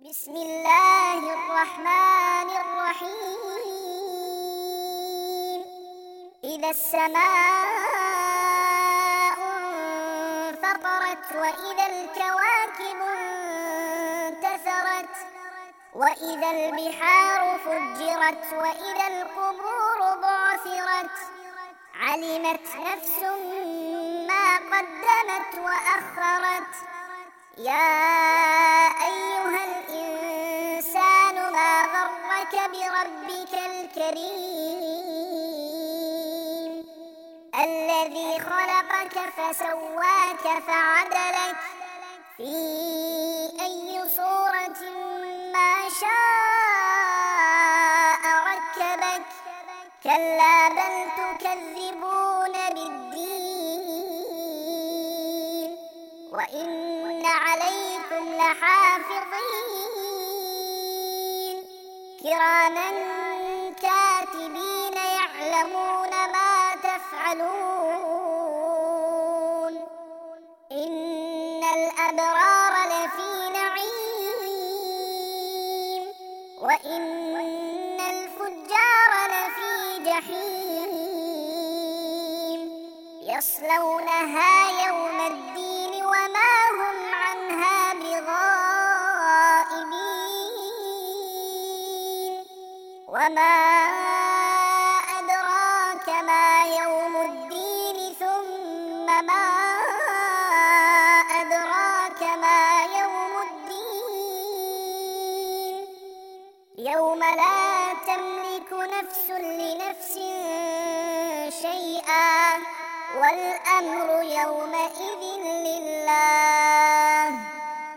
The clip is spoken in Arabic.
بسم الله الرحمن الرحيم. إذا السماء انفطرت وإذا الكواكب انتثرت وإذا البحار فجرت وإذا القبور بعثرت علمت نفس ما قدمت وأخرت. يا أيها الإنسان ما غرك بربك الكريم الذي خلقك فسواك فعدلك في أي صورة ما شاء ركبك. كلا بل تكذبون بالدين وإن عليكم لحافظين كراما كاتبين يعلمون ما تفعلون. إن الأبرار لفي نعيم وإن الفجار لفي جحيم يصلونها يوم الدين وما هم عنها بغائبين. وما أدراك ما يوم الدين ثم ما أدراك ما يوم الدين يوم لا تملك نفس لنفس شيئا والأمر يومئذ